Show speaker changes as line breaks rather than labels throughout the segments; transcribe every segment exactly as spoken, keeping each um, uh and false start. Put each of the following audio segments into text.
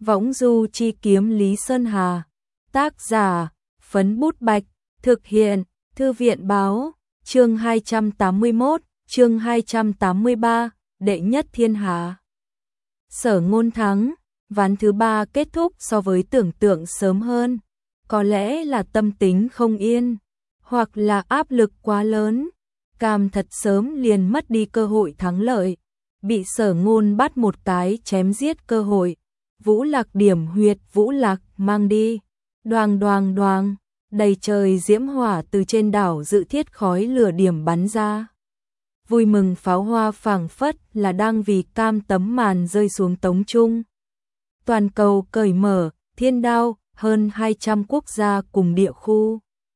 Võng du chi kiếm Lý Sơn Hà. Tác giả, Phấn Bút Bạch. Thực hiện, Thư viện Báo. Chương hai trăm tám mươi mốt, chương hai trăm tám mươi ba, đệ nhất thiên hạ. Sở Ngôn thắng, ván thứ ba kết thúc so với tưởng tượng sớm hơn. Có lẽ là tâm tính không yên, hoặc là áp lực quá lớn. Cam thật sớm liền mất đi cơ hội thắng lợi, bị Sở Ngôn bắt một cái chém giết cơ hội. Vũ Lạc điểm huyệt Vũ Lạc mang đi. Đoàng đoàng đoàng, đầy trời diễm hỏa từ trên đảo Dự Thiết khói lửa điểm bắn ra. Vui mừng pháo hoa phảng phất là đang vì Cam tấm màn rơi xuống tống trung. Toàn cầu cởi mở, thiên đao, hơn hai trăm quốc gia cùng địa khu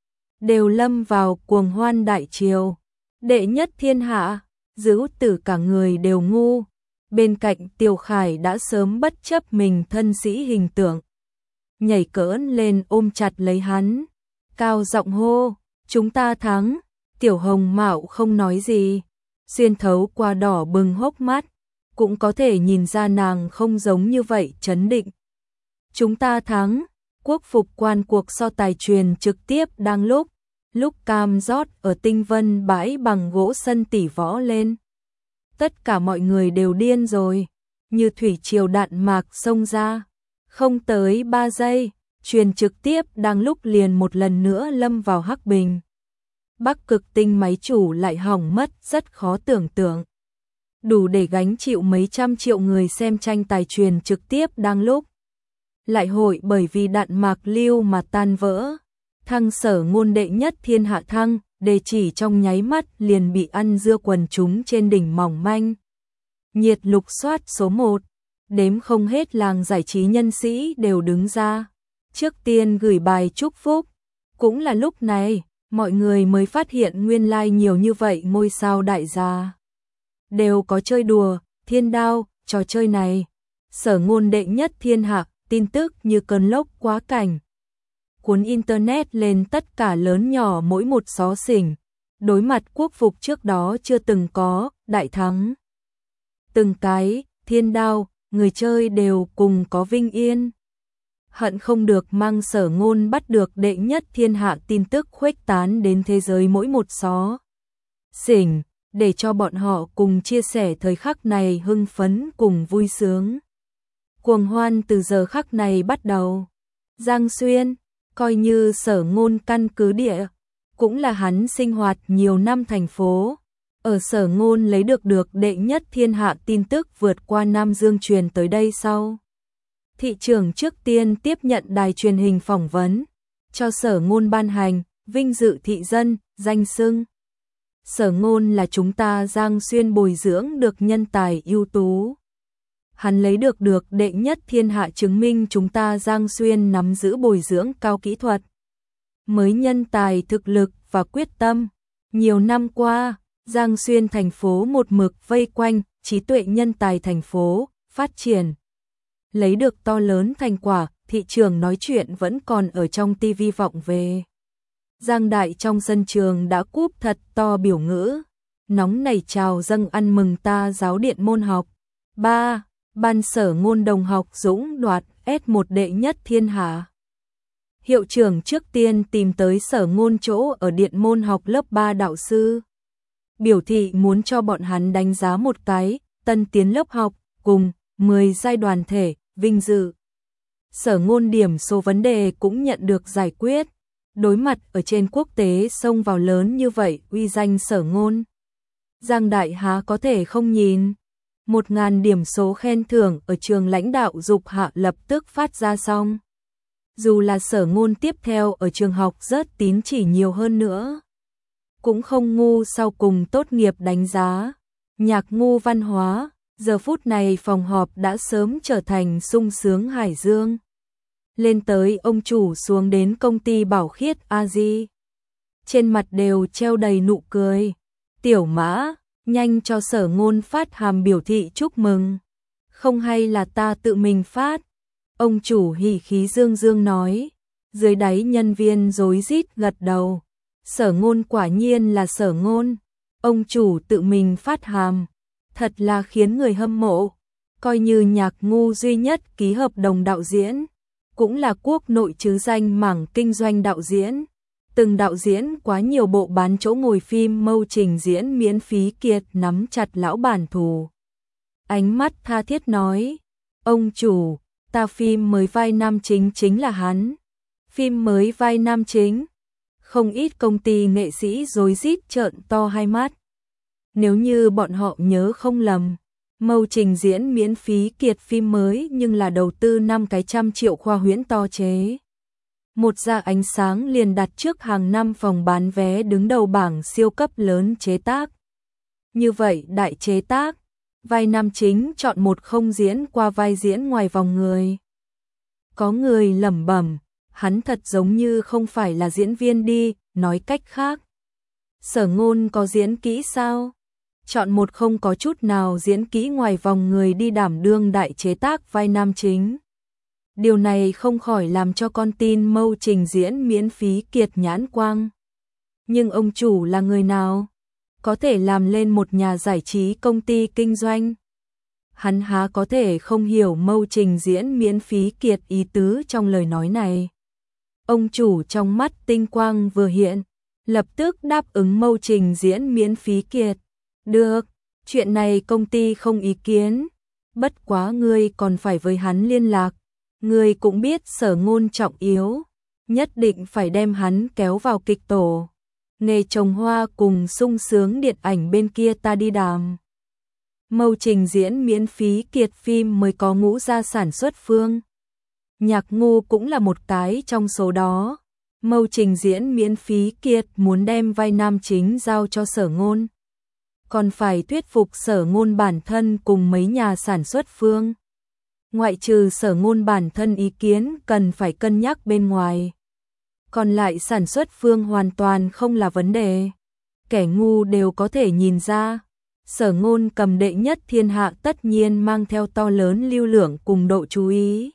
đều lâm vào cuồng hoan đại triều. Đệ nhất thiên hạ, Dữu Tử cả người đều ngu. Bên cạnh Tiểu Khải đã sớm bất chấp mình thân sĩ hình tượng, nhảy cỡn lên ôm chặt lấy hắn, cao giọng hô, chúng ta thắng. Tiểu Hồng Mạo không nói gì, xuyên thấu qua đỏ bừng hốc mắt, cũng có thể nhìn ra nàng không giống như vậy trấn định. Chúng ta thắng. Quốc phục quan cuộc so tài truyền trực tiếp đang lúc, lúc Cam rót ở tinh vân bãi bằng gỗ sân tỷ võ lên. Tất cả mọi người đều điên rồi, như thủy triều đạn mạc xông ra. Không tới ba giây, truyền trực tiếp đang lúc liền một lần nữa lâm vào hắc bình. Bắc Cực Tinh máy chủ lại hỏng mất rất khó tưởng tượng. Đủ để gánh chịu mấy trăm triệu người xem tranh tài truyền trực tiếp đang lúc. Lại hội bởi vì đạn mạc lưu mà tan vỡ. Thăng Sở Ngôn đệ nhất thiên hạ thăng, đề chỉ trong nháy mắt liền bị ăn dưa quần chúng trên đỉnh mỏng manh. Nhiệt lục soát số một, đếm không hết làng giải trí nhân sĩ đều đứng ra. Trước tiên gửi bài chúc phúc. Cũng là lúc này, mọi người mới phát hiện nguyên lai like nhiều như vậy ngôi sao đại gia đều có chơi đùa, thiên đao, trò chơi này. Sở Ngôn đệ nhất thiên hạ, tin tức như cơn lốc quá cảnh. Cuốn internet lên tất cả lớn nhỏ mỗi một xó xỉnh, đối mặt quốc phục trước đó chưa từng có, đại thắng. Từng cái, thiên đao, người chơi đều cùng có vinh yên. Hận không được mang Sở Ngôn bắt được đệ nhất thiên hạ tin tức khuếch tán đến thế giới mỗi một xó xỉnh, để cho bọn họ cùng chia sẻ thời khắc này hưng phấn cùng vui sướng. Cuồng hoan từ giờ khắc này bắt đầu. Giang Xuyên, coi như Sở Ngôn căn cứ địa, cũng là hắn sinh hoạt nhiều năm thành phố. Ở Sở Ngôn lấy được được đệ nhất thiên hạ tin tức vượt qua Nam Dương truyền tới đây sau. Thị trưởng trước tiên tiếp nhận đài truyền hình phỏng vấn, cho Sở Ngôn ban hành, vinh dự thị dân, danh xưng. Sở Ngôn là chúng ta Giang Xuyên bồi dưỡng được nhân tài ưu tú. Hắn lấy được được đệ nhất thiên hạ chứng minh chúng ta Giang Xuyên nắm giữ bồi dưỡng cao kỹ thuật. Mới nhân tài thực lực và quyết tâm. Nhiều năm qua, Giang Xuyên thành phố một mực vây quanh trí tuệ nhân tài thành phố, phát triển. Lấy được to lớn thành quả, thị trường nói chuyện vẫn còn ở trong tivi vọng về. Giang Đại trong sân trường đã cúp thật to biểu ngữ. Nóng nảy chào dâng ăn mừng ta giáo điện môn học. ba. Ban Sở Ngôn đồng học dũng đoạt S một đệ nhất thiên hạ. Hiệu trưởng trước tiên tìm tới Sở Ngôn chỗ ở điện môn học lớp ba đạo sư. Biểu thị muốn cho bọn hắn đánh giá một cái, tân tiến lớp học, cùng mười giai đoàn thể, vinh dự. Sở Ngôn điểm số vấn đề cũng nhận được giải quyết. Đối mặt ở trên quốc tế xông vào lớn như vậy uy danh Sở Ngôn. Giang Đại há có thể không nhìn. Một ngàn điểm số khen thưởng ở trường lãnh đạo dục hạ lập tức phát ra xong. Dù là Sở Ngôn tiếp theo ở trường học rớt tín chỉ nhiều hơn nữa, cũng không ngu sau cùng tốt nghiệp đánh giá. Nhạc ngu văn hóa, giờ phút này phòng họp đã sớm trở thành sung sướng hải dương. Lên tới ông chủ xuống đến công ty Bảo Khiết a di. Trên mặt đều treo đầy nụ cười. Tiểu Mã, nhanh cho Sở Ngôn phát hàm biểu thị chúc mừng. Không hay là ta tự mình phát. Ông chủ hỉ khí dương dương nói. Dưới đáy nhân viên rối rít gật đầu. Sở Ngôn quả nhiên là Sở Ngôn. Ông chủ tự mình phát hàm. Thật là khiến người hâm mộ. coi như Nhạc Ngu duy nhất ký hợp đồng đạo diễn, cũng là quốc nội chứ danh mảng kinh doanh đạo diễn. Từng đạo diễn quá nhiều bộ bán chỗ ngồi phim mâu trình diễn miễn phí Kiệt nắm chặt lão bản thù. Ánh mắt tha thiết nói, ông chủ, ta phim mới vai nam chính chính là hắn. Phim mới vai nam chính. Không ít công ty nghệ sĩ rối rít trợn to hai mắt. Nếu như bọn họ nhớ không lầm, mâu trình diễn miễn phí Kiệt phim mới nhưng là đầu tư năm cái trăm triệu khoa huyễn to chế. Một ra ánh sáng liền đặt trước hàng năm phòng bán vé đứng đầu bảng siêu cấp lớn chế tác. Như vậy đại chế tác, vai nam chính chọn một không diễn qua vai diễn ngoài vòng người. Có người lẩm bẩm, hắn thật giống như không phải là diễn viên đi, nói cách khác. Sở Ngôn có diễn kỹ sao? Chọn một không có chút nào diễn kỹ ngoài vòng người đi đảm đương đại chế tác vai nam chính. Điều này không khỏi làm cho con tin mâu trình diễn miễn phí Kiệt nhãn quang. Nhưng ông chủ là người nào? Có thể làm lên một nhà giải trí công ty kinh doanh? Hắn há có thể không hiểu mâu trình diễn miễn phí Kiệt ý tứ trong lời nói này. Ông chủ trong mắt tinh quang vừa hiện, lập tức đáp ứng mâu trình diễn miễn phí Kiệt. Được, chuyện này công ty không ý kiến. Bất quá ngươi còn phải với hắn liên lạc. Ngươi cũng biết Sở Ngôn trọng yếu, nhất định phải đem hắn kéo vào kịch tổ. Nghề trồng hoa cùng sung sướng điện ảnh bên kia ta đi đàm. Mâu trình diễn miễn phí Kiệt phim mới có ngũ ra sản xuất phương. Nhạc Ngu cũng là một cái trong số đó. Mâu trình diễn miễn phí Kiệt muốn đem vai nam chính giao cho Sở Ngôn. Còn phải thuyết phục Sở Ngôn bản thân cùng mấy nhà sản xuất phương. Ngoại trừ Sở Ngôn bản thân ý kiến cần phải cân nhắc bên ngoài. Còn lại sản xuất phương hoàn toàn không là vấn đề. Kẻ ngu đều có thể nhìn ra. Sở Ngôn cầm đệ nhất thiên hạ tất nhiên mang theo to lớn lưu lượng cùng độ chú ý.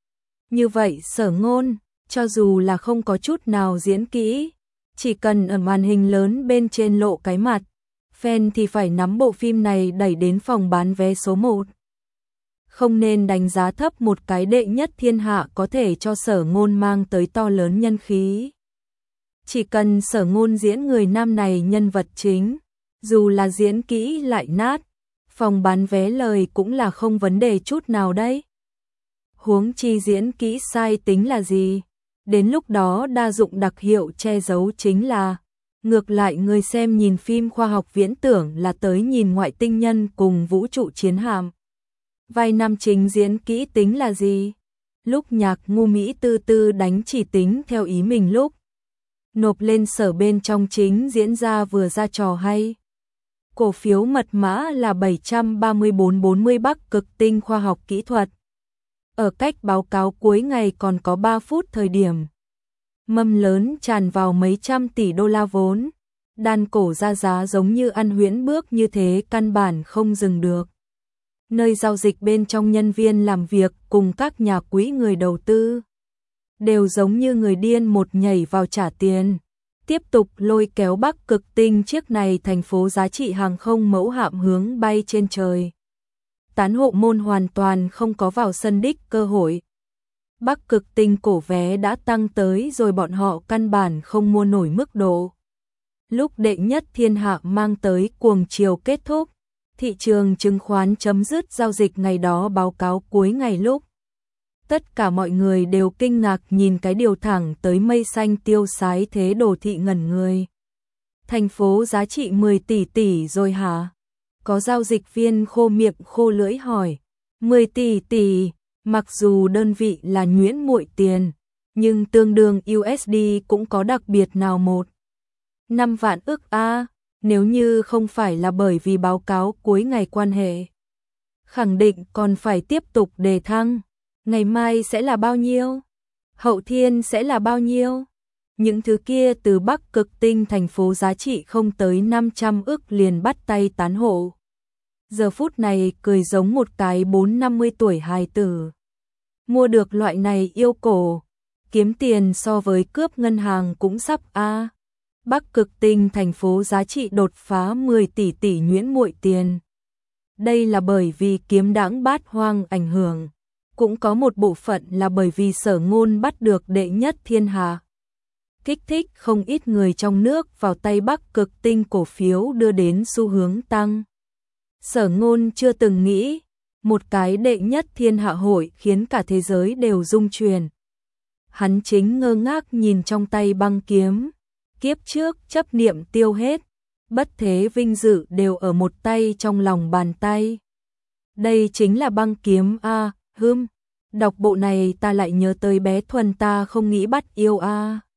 Như vậy Sở Ngôn, cho dù là không có chút nào diễn kỹ, chỉ cần ở màn hình lớn bên trên lộ cái mặt, fan thì phải nắm bộ phim này đẩy đến phòng bán vé số một. Không nên đánh giá thấp một cái đệ nhất thiên hạ có thể cho Sở Ngôn mang tới to lớn nhân khí. Chỉ cần Sở Ngôn diễn người nam này nhân vật chính, dù là diễn kỹ lại nát, phòng bán vé lời cũng là không vấn đề chút nào đấy. Huống chi diễn kỹ sai tính là gì? Đến lúc đó đa dụng đặc hiệu che giấu chính là, ngược lại người xem nhìn phim khoa học viễn tưởng là tới nhìn ngoại tinh nhân cùng vũ trụ chiến hạm. Vai nam chính diễn kỹ tính là gì? Lúc Nhạc Ngu Mỹ tư tư đánh chỉ tính theo ý mình lúc nộp lên sở bên trong chính diễn ra vừa ra trò hay. Cổ phiếu mật mã là bảy trăm ba mươi bốn bốn mươi Bắc Cực Tinh khoa học kỹ thuật. Ở cách báo cáo cuối ngày còn có ba phút thời điểm. Mâm lớn tràn vào mấy trăm tỷ đô la vốn. Đan cổ ra giá giống như ăn huyễn bước như thế căn bản không dừng được. Nơi giao dịch bên trong nhân viên làm việc cùng các nhà quỹ người đầu tư. Đều giống như người điên một nhảy vào trả tiền. Tiếp tục lôi kéo Bắc Cực Tinh chiếc này thành phố giá trị hàng không mẫu hạm hướng bay trên trời. Tán hộ môn hoàn toàn không có vào sân đích cơ hội. Bắc Cực Tinh cổ vé đã tăng tới rồi bọn họ căn bản không mua nổi mức độ. Lúc đệ nhất thiên hạ mang tới cuồng chiều kết thúc, thị trường chứng khoán chấm dứt giao dịch ngày đó báo cáo cuối ngày lúc. Tất cả mọi người đều kinh ngạc nhìn cái điều thẳng tới mây xanh tiêu sái thế đồ thị ngẩn người. Thành phố giá trị mười tỷ tỷ rồi hả? Có giao dịch viên khô miệng khô lưỡi hỏi. mười tỷ tỷ, mặc dù đơn vị là nhuyễn muội tiền, nhưng tương đương u ét đê cũng có đặc biệt nào một. năm vạn ức a, nếu như không phải là bởi vì báo cáo cuối ngày quan hệ. Khẳng định còn phải tiếp tục đề thăng. Ngày mai sẽ là bao nhiêu? Hậu thiên sẽ là bao nhiêu? Những thứ kia từ Bắc Cực Tinh thành phố giá trị không tới năm trăm ức liền bắt tay tán hộ. Giờ phút này cười giống một cái bốn năm mươi tuổi hài tử. Mua được loại này yêu cổ, kiếm tiền so với cướp ngân hàng cũng sắp a. Bắc Cực Tinh thành phố giá trị đột phá mười tỷ tỷ nhuyễn muội tiền. Đây là bởi vì kiếm đãng bát hoang ảnh hưởng, cũng có một bộ phận là bởi vì Sở Ngôn bắt được đệ nhất thiên hạ. Kích thích không ít người trong nước vào tay Bắc Cực Tinh cổ phiếu đưa đến xu hướng tăng. Sở Ngôn chưa từng nghĩ, một cái đệ nhất thiên hạ hội khiến cả thế giới đều rung chuyển. Hắn chính ngơ ngác nhìn trong tay băng kiếm, kiếp trước chấp niệm tiêu hết, bất thế vinh dự đều ở một tay trong lòng bàn tay. Đây chính là băng kiếm a, hưm, đọc bộ này ta lại nhớ tới bé Thuần ta không nghĩ bắt yêu a.